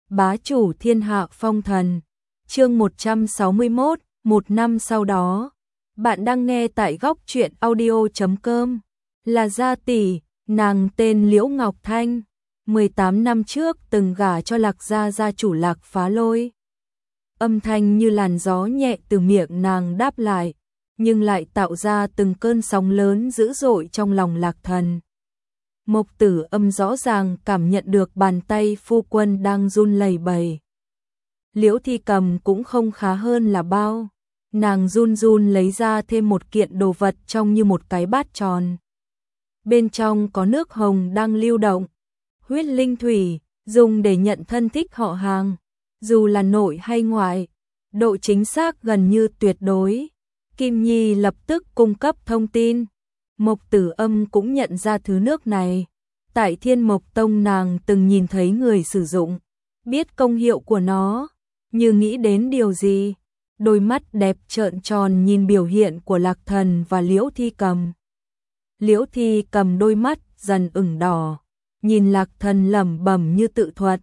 bá chủ thiên hạ phong thần. Chương 161, một năm sau đó. Bạn đang nghe tại góc truyện audio.com. Là gia tỷ, nàng tên Liễu Ngọc Thanh, 18 năm trước từng gả cho Lạc gia gia chủ Lạc Phá Lôi. Âm thanh như làn gió nhẹ từ miệng nàng đáp lại, nhưng lại tạo ra từng cơn sóng lớn dữ dội trong lòng Lạc Thần. Mộc Tử Âm rõ ràng cảm nhận được bàn tay phu quân đang run lẩy bẩy. Liễu Thi Cầm cũng không khá hơn là bao, nàng run run lấy ra thêm một kiện đồ vật trông như một cái bát tròn. Bên trong có nước hồng đang lưu động, huyết linh thủy, dùng để nhận thân thích họ hàng, dù là nội hay ngoại, độ chính xác gần như tuyệt đối. Kim Nhi lập tức cung cấp thông tin. Mộc Tử Âm cũng nhận ra thứ nước này. Tại Thiên Mộc Tông nàng từng nhìn thấy người sử dụng, biết công hiệu của nó, như nghĩ đến điều gì. Đôi mắt đẹp trợn tròn nhìn biểu hiện của Lạc Thần và Liễu Thi Cầm. Liễu Thi Cầm đôi mắt dần ửng đỏ, nhìn Lạc Thần lẩm bẩm như tự thuật.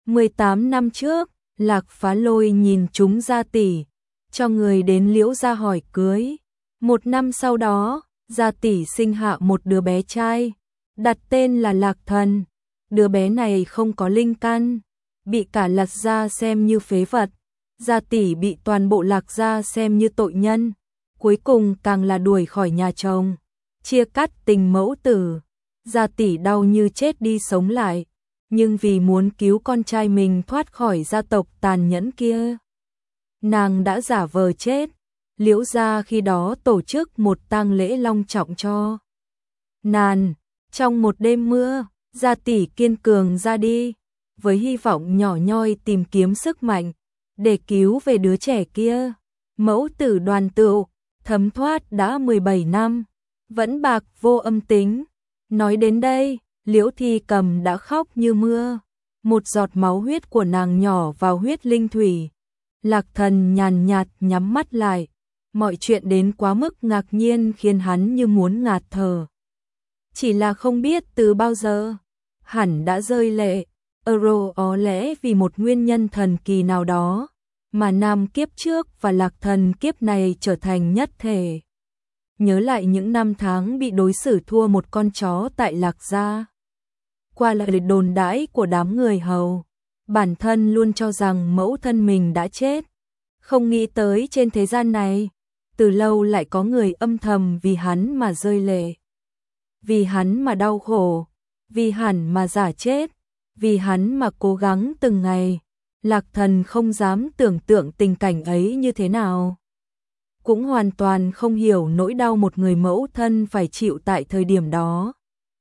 18 năm trước, Lạc Phá Lôi nhìn chúng gia tỷ, cho người đến Liễu gia hỏi cưới. 1 năm sau đó, gia tỷ sinh hạ một đứa bé trai, đặt tên là Lạc Thần. Đứa bé này không có linh căn, bị cả Lạc gia xem như phế vật. Gia tỷ bị toàn bộ Lạc gia xem như tội nhân, cuối cùng càng là đuổi khỏi nhà chồng, chia cắt tình mẫu tử. Gia tỷ đau như chết đi sống lại, nhưng vì muốn cứu con trai mình thoát khỏi gia tộc tàn nhẫn kia, nàng đã giả vờ chết. Liễu gia khi đó tổ chức một tang lễ long trọng cho nàng. Trong một đêm mưa, gia tỷ kiên cường ra đi, với hy vọng nhỏ nhoi tìm kiếm sức mạnh để cứu về đứa trẻ kia. Mẫu tử đoàn tụ, thấm thoát đã 17 năm, vẫn bạc vô âm tính. Nói đến đây, Liễu Thi Cầm đã khóc như mưa. Một giọt máu huyết của nàng nhỏ vào huyết linh thủy. Lạc Thần nhàn nhạt nhắm mắt lại. Mọi chuyện đến quá mức ngạc nhiên khiến hắn như muốn ngạt thở. Chỉ là không biết từ bao giờ, hẳn đã rơi lệ. Có lẽ vì một nguyên nhân thần kỳ nào đó, mà nam kiếp trước và Lạc Thần kiếp này trở thành nhất thể. Nhớ lại những năm tháng bị đối xử thua một con chó tại Lạc gia. Qua lời đồn đãi của đám người hầu, bản thân luôn cho rằng mẫu thân mình đã chết. Không nghĩ tới trên thế gian này, từ lâu lại có người âm thầm vì hắn mà rơi lệ. Vì hắn mà đau khổ, vì hắn mà giả chết, vì hắn mà cố gắng từng ngày. Lạc Thần không dám tưởng tượng tình cảnh ấy như thế nào. Cũng hoàn toàn không hiểu nỗi đau một người mẫu thân phải chịu tại thời điểm đó.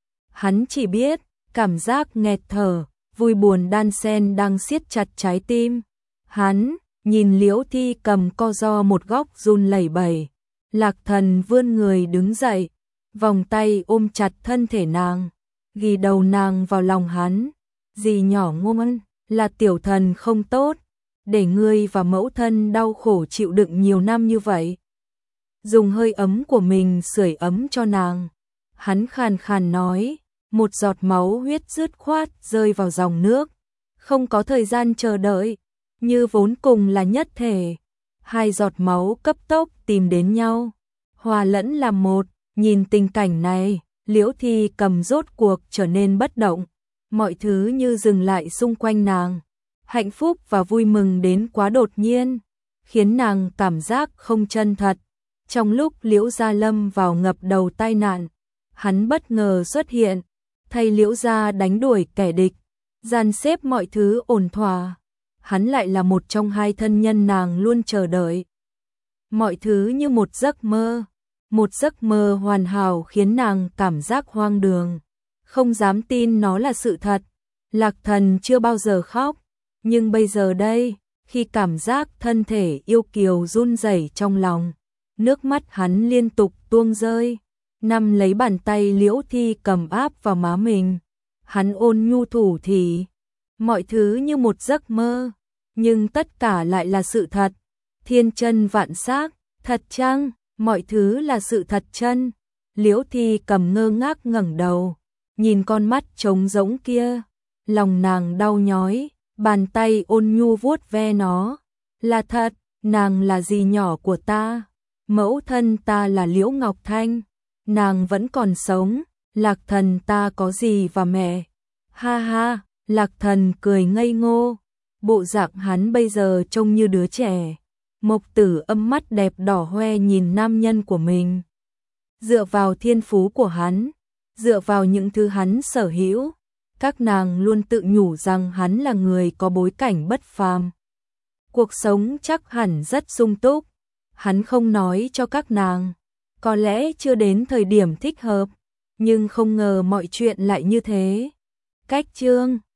Hắn chỉ biết, cảm giác nghẹt thở, vui buồn đan xen đang siết chặt trái tim. Hắn nhìn Liễu Thi Cầm co ro một góc run lẩy bẩy. Lạc Thần vươn người đứng dậy, vòng tay ôm chặt thân thể nàng, ghi đầu nàng vào lòng hắn. Dì nhỏ ngoan, là tiểu thần không tốt, để ngươi và mẫu thân đau khổ chịu đựng nhiều năm như vậy. Dùng hơi ấm của mình sưởi ấm cho nàng. Hắn khàn khàn nói, một giọt máu huyết dứt khoát rơi vào dòng nước. Không có thời gian chờ đợi, như vốn cùng là nhất thể. Hai giọt máu cấp tốc tìm đến nhau, hòa lẫn làm một. Nhìn tình cảnh này, Liễu Thi Cầm rốt cuộc trở nên bất động. Mọi thứ như dừng lại xung quanh nàng. Hạnh phúc và vui mừng đến quá đột nhiên, khiến nàng cảm giác không chân thật. Trong lúc Liễu gia lâm vào ngập đầu tai nạn, hắn bất ngờ xuất hiện, thay Liễu gia đánh đuổi kẻ địch, dàn xếp mọi thứ ổn thỏa. Hắn lại là một trong hai thân nhân nàng luôn chờ đợi. Mọi thứ như một giấc mơ hoàn hảo khiến nàng cảm giác hoang đường, không dám tin nó là sự thật. Lạc Thần chưa bao giờ khóc, nhưng bây giờ đây, khi cảm giác thân thể yêu kiều run rẩy trong lòng, nước mắt hắn liên tục tuôn rơi. Nắm lấy bàn tay Liễu Thi Cầm áp vào má mình, hắn ôn nhu thủ thỉ, mọi thứ như một giấc mơ, nhưng tất cả lại là sự thật. Thiên chân vạn xác, thật chăng? Mọi thứ là sự thật chân? Liễu Thi Cầm ngơ ngác ngẩng đầu, nhìn con mắt trống rỗng kia, lòng nàng đau nhói, bàn tay ôn nhu vuốt ve nó. Là thật, nàng là dì nhỏ của ta. Mẫu thân ta là Liễu Ngọc Thanh, nàng vẫn còn sống. Lạc Thần ta có dì và mẹ. Ha ha, Lạc Thần cười ngây ngô. Bộ dạng hắn bây giờ trông như đứa trẻ. Mộc Tử Âm mắt đẹp đỏ hoe nhìn nam nhân của mình. Dựa vào thiên phú của hắn, dựa vào những thứ hắn sở hữu, các nàng luôn tự nhủ rằng hắn là người có bối cảnh bất phàm. Cuộc sống chắc hẳn rất sung túc. Hắn không nói cho các nàng, có lẽ chưa đến thời điểm thích hợp, nhưng không ngờ mọi chuyện lại như thế. Cách chương